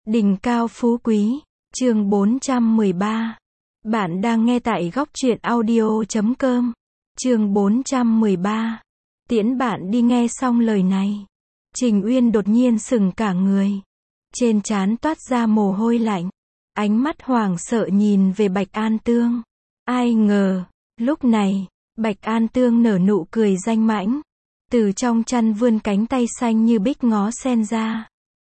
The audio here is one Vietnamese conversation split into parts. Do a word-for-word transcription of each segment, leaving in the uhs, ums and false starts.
Đỉnh cao phú quý, chương bốn trăm mười ba. Bạn đang nghe tại góc truyện audio chấm com. Chương bốn trăm mười ba. Tiễn bạn đi. Nghe xong lời này, Trình Uyên đột nhiên sững cả người. Trên trán toát ra mồ hôi lạnh. Ánh mắt hoảng sợ nhìn về Bạch An Tương. Ai ngờ, lúc này, Bạch An Tương nở nụ cười danh mãnh. Từ trong chăn vươn cánh tay xanh như bích ngó sen ra.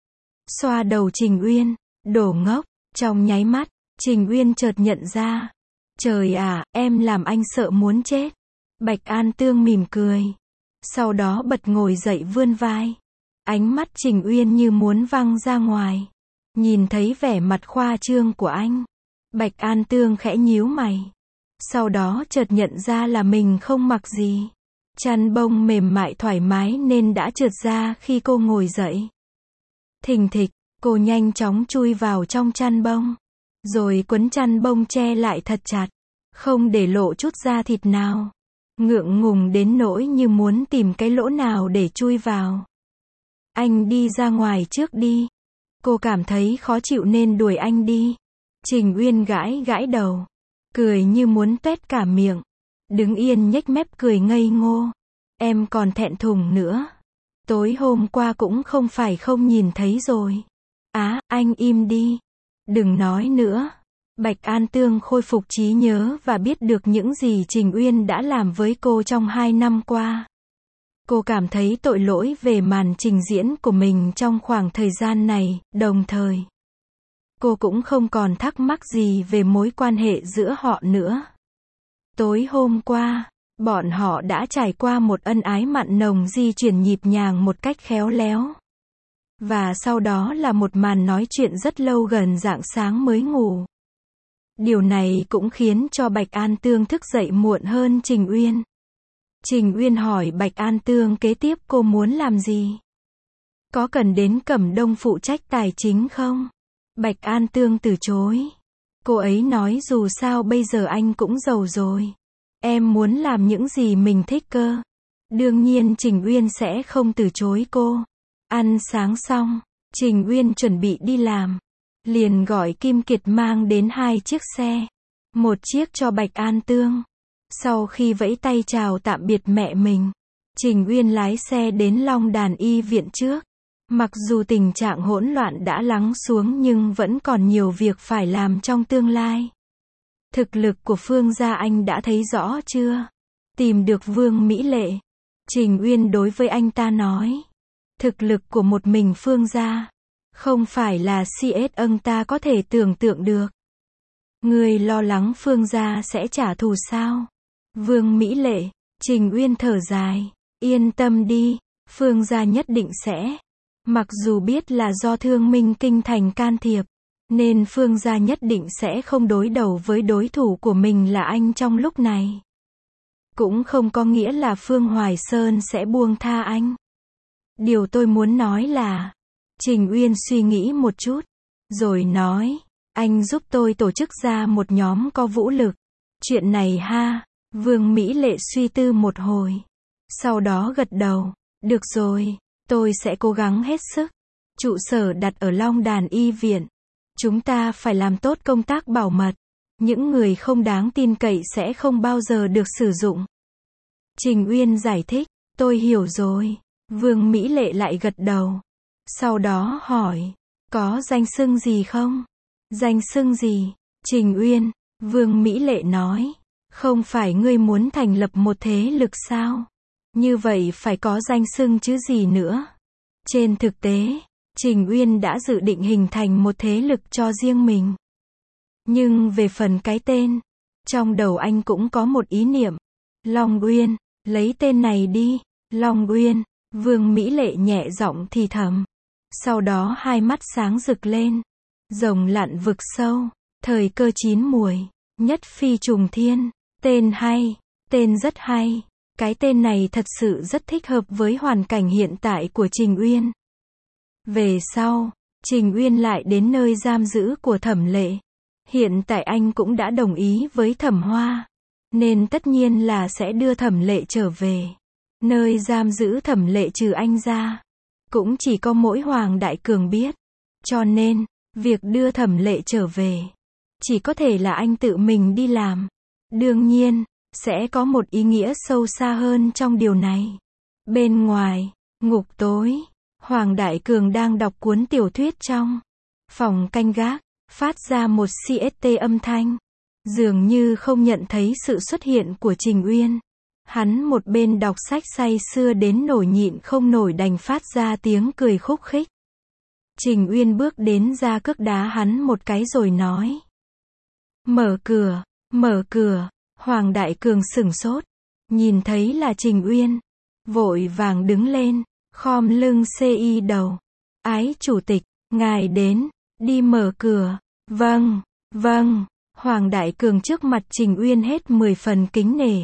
Xoa đầu Trình Uyên, đổ ngốc. Trong nháy mắt, Trình Uyên chợt nhận ra. Trời à, em làm anh sợ muốn chết. Bạch An Tương mỉm cười. Sau đó bật ngồi dậy vươn vai. Ánh mắt Trình Uyên như muốn văng ra ngoài. Nhìn thấy vẻ mặt khoa trương của anh, Bạch An Tương khẽ nhíu mày. Sau đó chợt nhận ra là mình không mặc gì. Chăn bông mềm mại thoải mái nên đã trượt ra khi cô ngồi dậy. Thình thịch, cô nhanh chóng chui vào trong chăn bông. Rồi quấn chăn bông che lại thật chặt. Không để lộ chút da thịt nào. Ngượng ngùng đến nỗi như muốn tìm cái lỗ nào để chui vào. Anh đi ra ngoài trước đi. Cô cảm thấy khó chịu nên đuổi anh đi. Trình Uyên gãi gãi đầu. Cười như muốn tuét cả miệng. Đứng yên nhếch mép cười ngây ngô. Em còn thẹn thùng nữa. Tối hôm qua cũng không phải không nhìn thấy rồi. Á, anh im đi. Đừng nói nữa. Bạch An Tương khôi phục trí nhớ và biết được những gì Trình Uyên đã làm với cô trong hai năm qua. Cô cảm thấy tội lỗi về màn trình diễn của mình trong khoảng thời gian này, đồng thời cô cũng không còn thắc mắc gì về mối quan hệ giữa họ nữa. Tối hôm qua, bọn họ đã trải qua một ân ái mặn nồng di chuyển nhịp nhàng một cách khéo léo. Và sau đó là một màn nói chuyện rất lâu gần rạng sáng mới ngủ. Điều này cũng khiến cho Bạch An Tương thức dậy muộn hơn Trình Uyên. Trình Uyên hỏi Bạch An Tương kế tiếp cô muốn làm gì? Có cần đến Cẩm Đông phụ trách tài chính không? Bạch An Tương từ chối. Cô ấy nói dù sao bây giờ anh cũng giàu rồi. Em muốn làm những gì mình thích cơ. Đương nhiên Trình Uyên sẽ không từ chối cô. Ăn sáng xong, Trình Uyên chuẩn bị đi làm. Liền gọi Kim Kiệt mang đến hai chiếc xe. Một chiếc cho Bạch An Tương. Sau khi vẫy tay chào tạm biệt mẹ mình, Trình Uyên lái xe đến Long Đàn y viện trước. Mặc dù tình trạng hỗn loạn đã lắng xuống nhưng vẫn còn nhiều việc phải làm trong tương lai. Thực lực của Phương gia anh đã thấy rõ chưa? Tìm được Vương Mỹ Lệ. Trình Uyên đối với anh ta nói. Thực lực của một mình Phương gia không phải là xê ét ông ta có thể tưởng tượng được. Người lo lắng Phương gia sẽ trả thù sao? Vương Mỹ Lệ. Trình Uyên thở dài. Yên tâm đi, Phương gia nhất định sẽ. Mặc dù biết là do Thương Minh Kinh Thành can thiệp, nên Phương gia nhất định sẽ không đối đầu với đối thủ của mình là anh trong lúc này. Cũng không có nghĩa là Phương Hoài Sơn sẽ buông tha anh. Điều tôi muốn nói là, Trình Uyên suy nghĩ một chút, rồi nói, anh giúp tôi tổ chức ra một nhóm có vũ lực. Chuyện này ha, Vương Mỹ Lệ suy tư một hồi. Sau đó gật đầu, được rồi, tôi sẽ cố gắng hết sức. Trụ sở đặt ở Long Đàn y viện. Chúng ta phải làm tốt công tác bảo mật. Những người không đáng tin cậy sẽ không bao giờ được sử dụng. Trình Uyên giải thích, tôi hiểu rồi. Vương Mỹ Lệ lại gật đầu. Sau đó hỏi, có danh xưng gì không? Danh xưng gì? Trình Uyên. Vương Mỹ Lệ nói, không phải ngươi muốn thành lập một thế lực sao? Như vậy phải có danh xưng chứ gì nữa? Trên thực tế, Trình Uyên đã dự định hình thành một thế lực cho riêng mình. Nhưng về phần cái tên, trong đầu anh cũng có một ý niệm. Long Uyên, lấy tên này đi. Long Uyên. Vương Mỹ Lệ nhẹ giọng thì thầm. Sau đó hai mắt sáng rực lên. Rồng lặn vực sâu. Thời cơ chín muồi. Nhất phi trùng thiên. Tên hay. Tên rất hay. Cái tên này thật sự rất thích hợp với hoàn cảnh hiện tại của Trình Uyên. Về sau, Trình Uyên lại đến nơi giam giữ của Thẩm Lệ. Hiện tại anh cũng đã đồng ý với Thẩm Hoa. Nên tất nhiên là sẽ đưa Thẩm Lệ trở về. Nơi giam giữ Thẩm Lệ trừ anh ra, cũng chỉ có mỗi Hoàng Đại Cường biết. Cho nên, Việc đưa Thẩm Lệ trở về, chỉ có thể là anh tự mình đi làm. Đương nhiên, sẽ có một ý nghĩa sâu xa hơn trong điều này. Bên ngoài, ngục tối, Hoàng Đại Cường đang đọc cuốn tiểu thuyết trong phòng canh gác, phát ra một xê ét tê âm thanh. Dường như không nhận thấy sự xuất hiện của Trình Uyên. Hắn một bên đọc sách say sưa đến nổi nhịn không nổi đành phát ra tiếng cười khúc khích. Trình Uyên bước đến ra cước đá hắn một cái rồi nói. Mở cửa, mở cửa, Hoàng Đại Cường sửng sốt. Nhìn thấy là Trình Uyên. Vội vàng đứng lên, khom lưng xê i đầu. Ái chủ tịch, ngài đến, đi mở cửa. Vâng, vâng, Hoàng Đại Cường trước mặt Trình Uyên hết mười phần kính nể.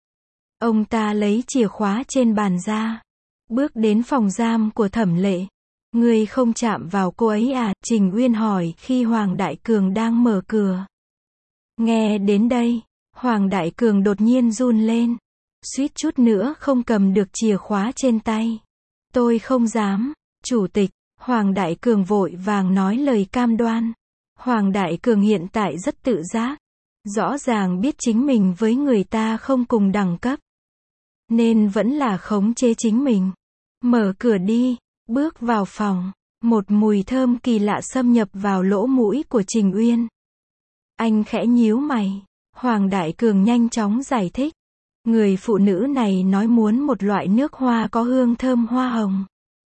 Ông ta lấy chìa khóa trên bàn ra. Bước đến phòng giam của Thẩm Lệ. Ngươi không chạm vào cô ấy à? Trình Uyên hỏi khi Hoàng Đại Cường đang mở cửa. Nghe đến đây, Hoàng Đại Cường đột nhiên run lên. Suýt chút nữa không cầm được chìa khóa trên tay. Tôi không dám, chủ tịch. Hoàng Đại Cường vội vàng nói lời cam đoan. Hoàng Đại Cường hiện tại rất tự giác. Rõ ràng biết chính mình với người ta không cùng đẳng cấp. Nên vẫn là khống chế chính mình. Mở cửa đi, bước vào phòng. Một mùi thơm kỳ lạ xâm nhập vào lỗ mũi của Trình Uyên. Anh khẽ nhíu mày. Hoàng Đại Cường nhanh chóng giải thích. Người phụ nữ này nói muốn một loại nước hoa có hương thơm hoa hồng.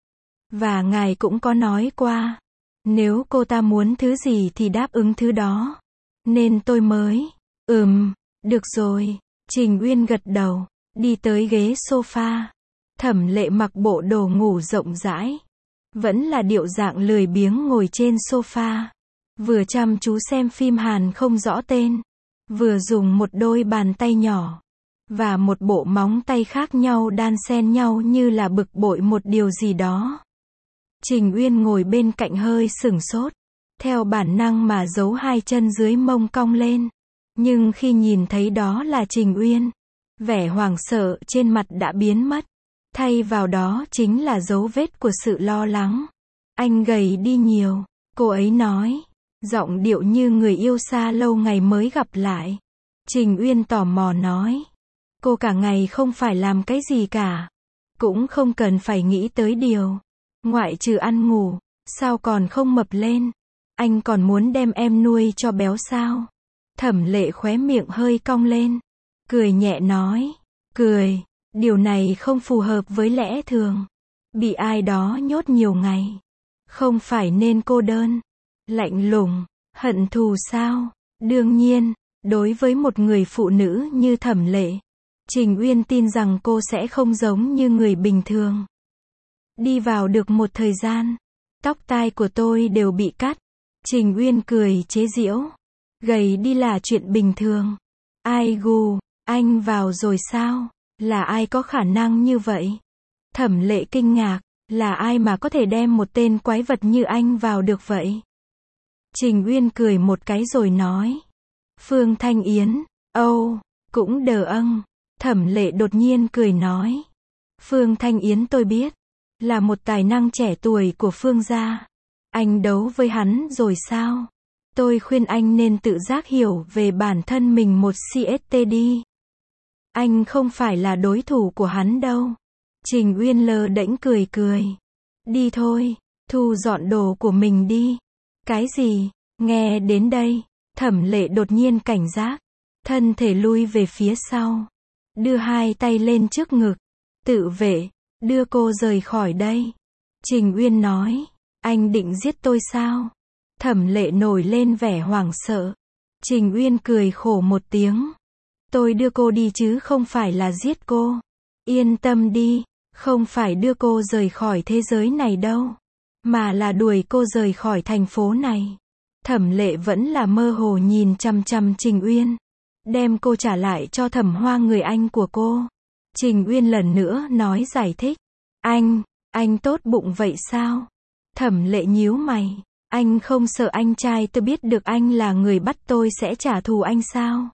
Và ngài cũng có nói qua. Nếu cô ta muốn thứ gì thì đáp ứng thứ đó. Nên tôi mới. Ừm, được rồi. Trình Uyên gật đầu. Đi tới ghế sofa. Thẩm Lệ mặc bộ đồ ngủ rộng rãi. Vẫn là điệu dạng lười biếng ngồi trên sofa. Vừa chăm chú xem phim Hàn không rõ tên. Vừa dùng một đôi bàn tay nhỏ. Và một bộ móng tay khác nhau đan xen nhau như là bực bội một điều gì đó. Trình Uyên ngồi bên cạnh hơi sửng sốt. Theo bản năng mà giấu hai chân dưới mông cong lên. Nhưng khi nhìn thấy đó là Trình Uyên. Vẻ hoảng sợ trên mặt đã biến mất. Thay vào đó chính là dấu vết của sự lo lắng. Anh gầy đi nhiều. Cô ấy nói. Giọng điệu như người yêu xa lâu ngày mới gặp lại. Trình Uyên tò mò nói. Cô cả ngày không phải làm cái gì cả. Cũng không cần phải nghĩ tới điều. Ngoại trừ ăn ngủ. Sao còn không mập lên? Anh còn muốn đem em nuôi cho béo sao? Thẩm Lệ khóe miệng hơi cong lên. Cười nhẹ nói. Cười. Điều này không phù hợp với lẽ thường. Bị ai đó nhốt nhiều ngày. Không phải nên cô đơn. Lạnh lùng. Hận thù sao? Đương nhiên. Đối với một người phụ nữ như Thẩm Lệ. Trình Uyên tin rằng cô sẽ không giống như người bình thường. Đi vào được một thời gian. Tóc tai của tôi đều bị cắt. Trình Uyên cười chế giễu. Gầy đi là chuyện bình thường. Ai gù, anh vào rồi sao? Là ai có khả năng như vậy? Thẩm Lệ kinh ngạc. Là ai mà có thể đem một tên quái vật như anh vào được vậy? Trình Uyên cười một cái rồi nói. Phương Thanh Yến. Âu, cũng đờ âng. Thẩm Lệ đột nhiên cười nói. Phương Thanh Yến tôi biết. Là một tài năng trẻ tuổi của Phương gia. Anh đấu với hắn rồi sao? Tôi khuyên anh nên tự giác hiểu về bản thân mình một xê ét tê đi. Anh không phải là đối thủ của hắn đâu. Trình Uyên lơ đễnh cười cười. Đi thôi, thu dọn đồ của mình đi. Cái gì? Nghe đến đây, Thẩm Lệ đột nhiên cảnh giác. Thân thể lui về phía sau. Đưa hai tay lên trước ngực. Tự vệ, đưa cô rời khỏi đây. Trình Uyên nói. Anh định giết tôi sao? Thẩm Lệ nổi lên vẻ hoảng sợ. Trình Uyên cười khổ một tiếng. Tôi đưa cô đi chứ không phải là giết cô. Yên tâm đi, không phải đưa cô rời khỏi thế giới này đâu. Mà là đuổi cô rời khỏi thành phố này. Thẩm Lệ vẫn là mơ hồ nhìn chằm chằm Trình Uyên. Đem cô trả lại cho Thẩm Hoa người anh của cô. Trình Uyên lần nữa nói giải thích. Anh, anh tốt bụng vậy sao? Thẩm Lệ nhíu mày. Anh không sợ anh trai tôi biết được anh là người bắt tôi sẽ trả thù anh sao?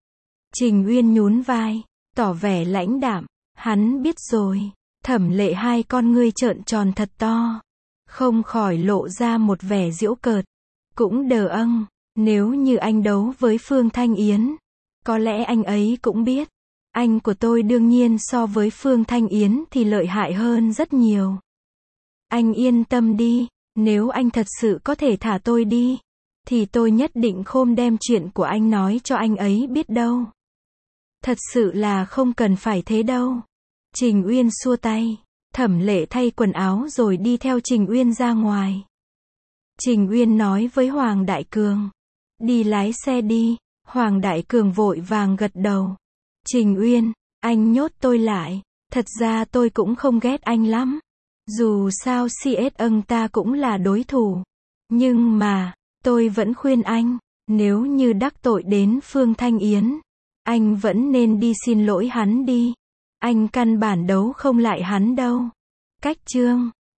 Trình Uyên nhún vai, tỏ vẻ lãnh đạm. Hắn biết rồi. Thẩm Lệ hai con ngươi trợn tròn thật to. Không khỏi lộ ra một vẻ giễu cợt. cũng đờ âng. Nếu như anh đấu với Phương Thanh Yến, có lẽ anh ấy cũng biết. Anh của tôi đương nhiên so với Phương Thanh Yến thì lợi hại hơn rất nhiều. Anh yên tâm đi, nếu anh thật sự có thể thả tôi đi, thì tôi nhất định không đem chuyện của anh nói cho anh ấy biết đâu. Thật sự là không cần phải thế đâu. Trình Uyên xua tay. Thẩm Lệ thay quần áo rồi đi theo Trình Uyên ra ngoài. Trình Uyên nói với Hoàng Đại Cường. Đi lái xe đi. Hoàng Đại Cường vội vàng gật đầu. Trình Uyên, anh nhốt tôi lại. Thật ra tôi cũng không ghét anh lắm. Dù sao xê ét âng ta cũng là đối thủ. Nhưng mà, tôi vẫn khuyên anh, nếu như đắc tội đến Phương Thanh Yến, anh vẫn nên đi xin lỗi hắn đi. Anh căn bản đấu không lại hắn đâu. Cách chương